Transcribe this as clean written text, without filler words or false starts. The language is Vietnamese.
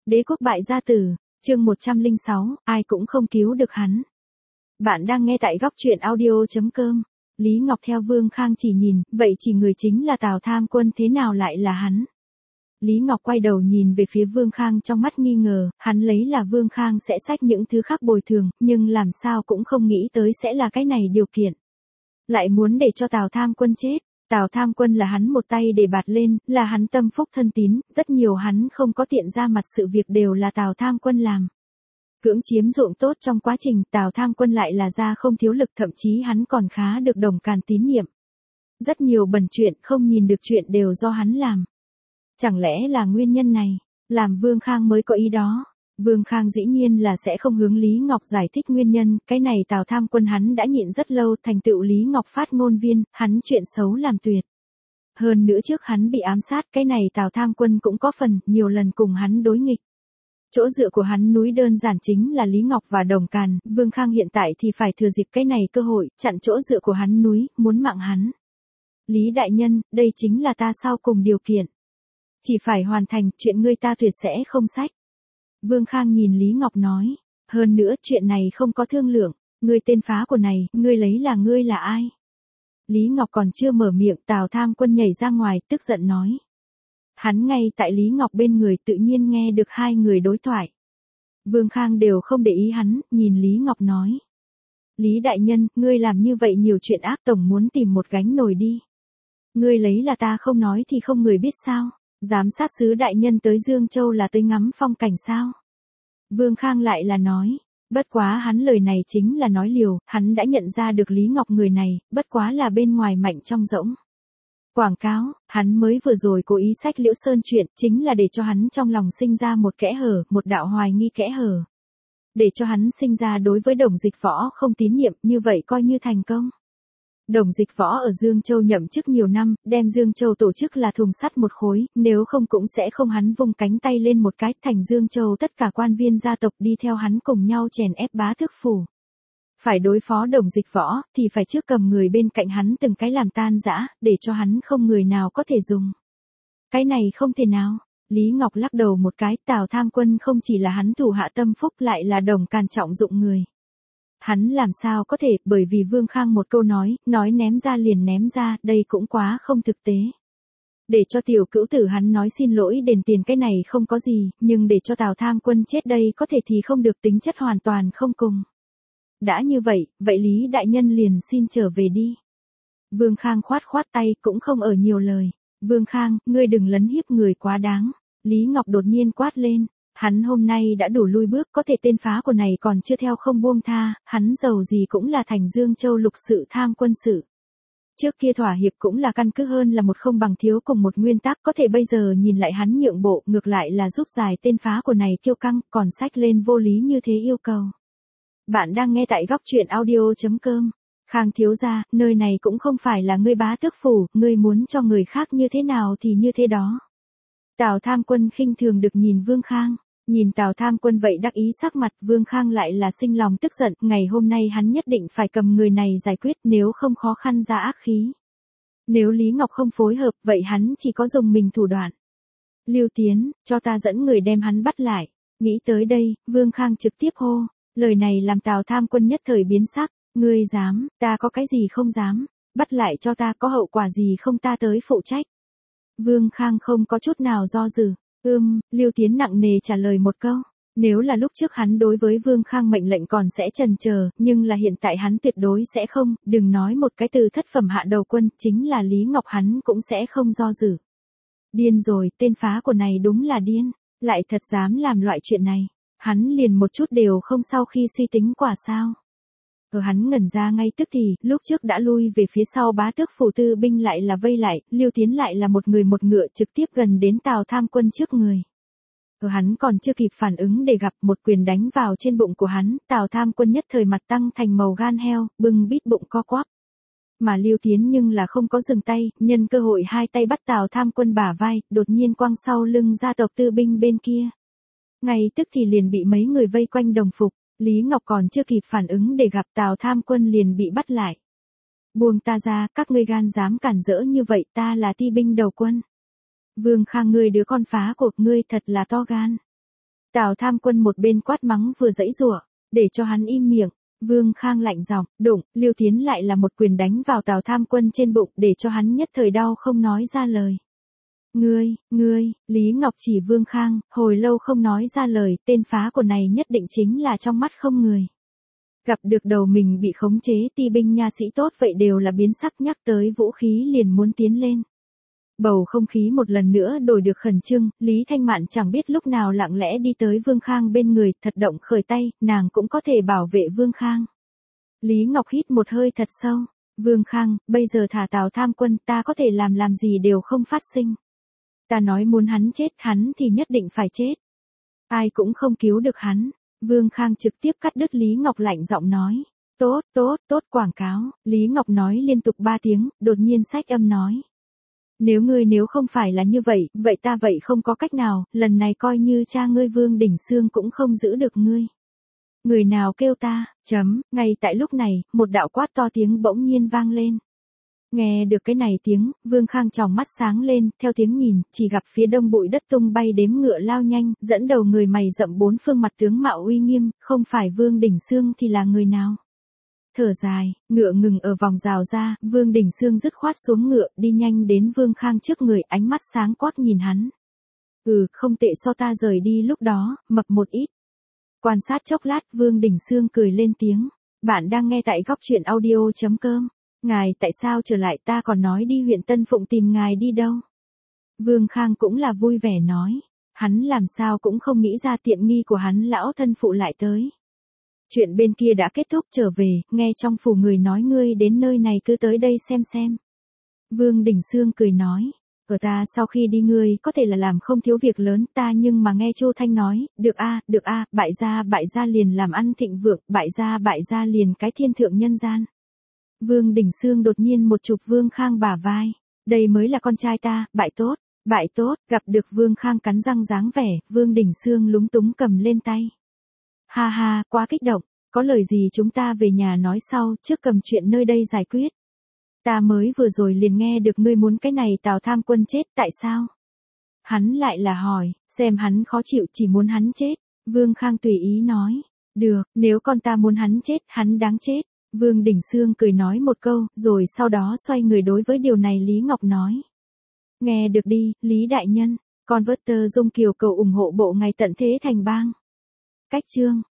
Đế quốc bại gia tử, chương 106, ai cũng không cứu được hắn. Bạn đang nghe tại góc truyện audio.com. Lý Ngọc theo Vương Khang chỉ nhìn, vậy chỉ người chính là Tào Tham Quân thế nào lại là hắn? Lý Ngọc quay đầu nhìn về phía Vương Khang trong mắt nghi ngờ, hắn lấy là Vương Khang sẽ xách những thứ khác bồi thường, nhưng làm sao cũng không nghĩ tới sẽ là cái này điều kiện. Lại muốn để cho Tào Tham Quân chết. Tào Tham Quân là hắn một tay để bạt lên, là hắn tâm phúc thân tín, rất nhiều hắn không có tiện ra mặt sự việc đều là Tào Tham Quân làm. Cưỡng chiếm dụng tốt trong quá trình, Tào Tham Quân lại là ra không thiếu lực, thậm chí hắn còn khá được Đồng Càn tín nhiệm. Rất nhiều bẩn chuyện không nhìn được chuyện đều do hắn làm. Chẳng lẽ là nguyên nhân này, làm Vương Khang mới có ý đó? Vương Khang dĩ nhiên là sẽ không hướng Lý Ngọc giải thích nguyên nhân, cái này Tào Tham Quân hắn đã nhịn rất lâu, thành tựu Lý Ngọc phát ngôn viên, hắn chuyện xấu làm tuyệt. Hơn nữa trước hắn bị ám sát, cái này Tào Tham Quân cũng có phần, nhiều lần cùng hắn đối nghịch. Chỗ dựa của hắn núi đơn giản chính là Lý Ngọc và Đồng Càn, Vương Khang hiện tại thì phải thừa dịp cái này cơ hội, chặn chỗ dựa của hắn núi, muốn mạng hắn. Lý đại nhân, đây chính là ta sau cùng điều kiện. Chỉ phải hoàn thành, chuyện ngươi ta tuyệt sẽ không sách. Vương Khang nhìn Lý Ngọc nói, hơn nữa chuyện này không có thương lượng, ngươi tên phá của này, ngươi lấy là ngươi là ai? Lý Ngọc còn chưa mở miệng, Tào Tham Quân nhảy ra ngoài, tức giận nói. Hắn ngay tại Lý Ngọc bên người tự nhiên nghe được hai người đối thoại. Vương Khang đều không để ý hắn, nhìn Lý Ngọc nói. Lý đại nhân, ngươi làm như vậy nhiều chuyện ác, tổng muốn tìm một gánh nổi đi. Ngươi lấy là ta không nói thì không người biết sao? Giám sát sứ đại nhân tới Dương Châu là tới ngắm phong cảnh sao? Vương Khang lại là nói, bất quá hắn lời này chính là nói liều, hắn đã nhận ra được Lý Ngọc người này, bất quá là bên ngoài mạnh trong rỗng. Quảng cáo, hắn mới vừa rồi cố ý sách Liễu Sơn chuyện, chính là để cho hắn trong lòng sinh ra một kẽ hở, một đạo hoài nghi kẽ hở. Để cho hắn sinh ra đối với Đồng Dịch Võ không tín nhiệm, như vậy coi như thành công. Đồng Dịch Võ ở Dương Châu nhậm chức nhiều năm, đem Dương Châu tổ chức là thùng sắt một khối, nếu không cũng sẽ không hắn vung cánh tay lên một cái, thành Dương Châu tất cả quan viên gia tộc đi theo hắn cùng nhau chèn ép Bá Tước Phủ. Phải đối phó Đồng Dịch Võ, thì phải trước cầm người bên cạnh hắn từng cái làm tan rã, để cho hắn không người nào có thể dùng. Cái này không thể nào. Lý Ngọc lắc đầu một cái, Tào Tham Quân không chỉ là hắn thủ hạ tâm phúc lại là Đồng Càn trọng dụng người. Hắn làm sao có thể, bởi vì Vương Khang một câu nói ném ra liền ném ra, đây cũng quá không thực tế. Để cho tiểu cữu tử hắn nói xin lỗi đền tiền cái này không có gì, nhưng để cho Tào Tham Quân chết đây có thể thì không được, tính chất hoàn toàn không cùng. Đã như vậy, vậy Lý đại nhân liền xin trở về đi. Vương Khang khoát tay cũng không ở nhiều lời. Vương Khang, ngươi đừng lấn hiếp người quá đáng. Lý Ngọc đột nhiên quát lên. Hắn hôm nay đã đủ lui bước, có thể tên phá của này còn chưa theo không buông tha, hắn giàu gì cũng là thành Dương Châu lục sự tham quân sự. Trước kia thỏa hiệp cũng là căn cứ hơn là một không bằng thiếu cùng một nguyên tắc, có thể bây giờ nhìn lại hắn nhượng bộ, ngược lại là giúp giải tên phá của này kiêu căng, còn sách lên vô lý như thế yêu cầu. Bạn đang nghe tại góc truyện audio.com. Khang thiếu gia, nơi này cũng không phải là ngươi Bá Tước Phủ, ngươi muốn cho người khác như thế nào thì như thế đó. Tào Tham Quân khinh thường được nhìn Vương Khang. Nhìn Tào Tham Quân vậy đắc ý sắc mặt, Vương Khang lại là sinh lòng tức giận, ngày hôm nay hắn nhất định phải cầm người này giải quyết, nếu không khó khăn ra ác khí. Nếu Lý Ngọc không phối hợp, vậy hắn chỉ có dùng mình thủ đoạn. Lưu Tiến, cho ta dẫn người đem hắn bắt lại. Nghĩ tới đây, Vương Khang trực tiếp hô, lời này làm Tào Tham Quân nhất thời biến sắc, ngươi dám, ta có cái gì không dám, bắt lại cho ta, có hậu quả gì không ta tới phụ trách. Vương Khang không có chút nào do dự. Lưu Tiến nặng nề trả lời một câu. Nếu là lúc trước hắn đối với Vương Khang mệnh lệnh còn sẽ chần chờ, nhưng là hiện tại hắn tuyệt đối sẽ không, đừng nói một cái từ thất phẩm hạ đầu quân, chính là Lý Ngọc hắn cũng sẽ không do dự. Điên rồi, tên phá của này đúng là điên, lại thật dám làm loại chuyện này. Hắn liền một chút đều không sau khi suy tính quả sao. Ở hắn ngẩn ra ngay tức thì, lúc trước đã lui về phía sau Bá Tước Phủ tư binh lại là vây lại, Lưu Tiến lại là một người một ngựa trực tiếp gần đến Tào Tham Quân trước người. Ở hắn còn chưa kịp phản ứng để gặp một quyền đánh vào trên bụng của hắn, Tào Tham Quân nhất thời mặt tăng thành màu gan heo, bưng bít bụng co quắp. Mà Lưu Tiến nhưng là không có dừng tay, nhân cơ hội hai tay bắt Tào Tham Quân bả vai, đột nhiên quăng sau lưng gia tộc tư binh bên kia. Ngay tức thì liền bị mấy người vây quanh đồng phục. Lý Ngọc còn chưa kịp phản ứng để gặp Tào Tham Quân liền bị bắt lại. Buông ta ra, các ngươi gan dám cản rỡ như vậy, ta là ti binh đầu quân. Vương Khang, ngươi đứa con phá của ngươi thật là to gan. Tào Tham Quân một bên quát mắng vừa giãy giụa, để cho hắn im miệng. Vương Khang lạnh giọng, đụng, Liêu Thiến lại là một quyền đánh vào Tào Tham Quân trên bụng để cho hắn nhất thời đau không nói ra lời. Ngươi, Lý Ngọc chỉ Vương Khang, hồi lâu không nói ra lời, tên phá của này nhất định chính là trong mắt không người. Gặp được đầu mình bị khống chế ti binh nha sĩ tốt vậy đều là biến sắc nhắc tới vũ khí liền muốn tiến lên. Bầu không khí một lần nữa đổi được khẩn trương, Lý Thanh Mạn chẳng biết lúc nào lặng lẽ đi tới Vương Khang bên người, thật động khởi tay, nàng cũng có thể bảo vệ Vương Khang. Lý Ngọc hít một hơi thật sâu, Vương Khang, bây giờ thả Tào Tham Quân ta có thể làm gì đều không phát sinh. Ta nói muốn hắn chết hắn thì nhất định phải chết. Ai cũng không cứu được hắn. Vương Khang trực tiếp cắt đứt Lý Ngọc lạnh giọng nói. Tốt quảng cáo. Lý Ngọc nói liên tục 3 tiếng, đột nhiên xách âm nói. Nếu không phải là như vậy, vậy ta không có cách nào, lần này coi như cha ngươi Vương Đình Xương cũng không giữ được ngươi. Người nào kêu ta, ngay tại lúc này, một đạo quát to tiếng bỗng nhiên vang lên. Nghe được cái này tiếng, Vương Khang tròng mắt sáng lên, theo tiếng nhìn, chỉ gặp phía đông bụi đất tung bay đếm ngựa lao nhanh, dẫn đầu người mày rậm 4 phương mặt tướng mạo uy nghiêm, không phải Vương Đình Xương thì là người nào. Thở dài, ngựa ngừng ở vòng rào ra, Vương Đình Xương dứt khoát xuống ngựa, đi nhanh đến Vương Khang trước người, ánh mắt sáng quắc nhìn hắn. Không tệ so ta rời đi lúc đó, mập một ít. Quan sát chốc lát, Vương Đình Xương cười lên tiếng. Bạn đang nghe tại góc truyện audio.com. Ngài tại sao trở lại, ta còn nói đi huyện Tân Phụng tìm ngài đi đâu. Vương Khang cũng là vui vẻ nói. Hắn làm sao cũng không nghĩ ra tiện nghi của hắn lão thân phụ lại tới. Chuyện bên kia đã kết thúc, trở về, nghe trong phủ người nói ngươi đến nơi này cứ tới đây xem. Vương Đình Xương cười nói. Ở ta sau khi đi ngươi có thể là làm không thiếu việc lớn, ta nhưng mà nghe Chu Thanh nói, được a, bại gia liền làm ăn thịnh vượng, bại gia liền cái thiên thượng nhân gian. Vương Đình Xương đột nhiên một chụp Vương Khang bả vai, đây mới là con trai ta, bại tốt, gặp được Vương Khang cắn răng dáng vẻ, Vương Đình Xương lúng túng cầm lên tay. Ha, quá kích động, có lời gì chúng ta về nhà nói sau, trước cầm chuyện nơi đây giải quyết. Ta mới vừa rồi liền nghe được ngươi muốn cái này Tào Tham Quân chết, tại sao? Hắn lại là hỏi, xem hắn khó chịu chỉ muốn hắn chết. Vương Khang tùy ý nói, được, nếu con ta muốn hắn chết, hắn đáng chết. Vương Đình Xương cười nói một câu, rồi sau đó xoay người đối với điều này Lý Ngọc nói. Nghe được đi, Lý Đại Nhân, con vớt tơ Dung Kiều cầu ủng hộ bộ ngày tận thế thành bang. Cách chương.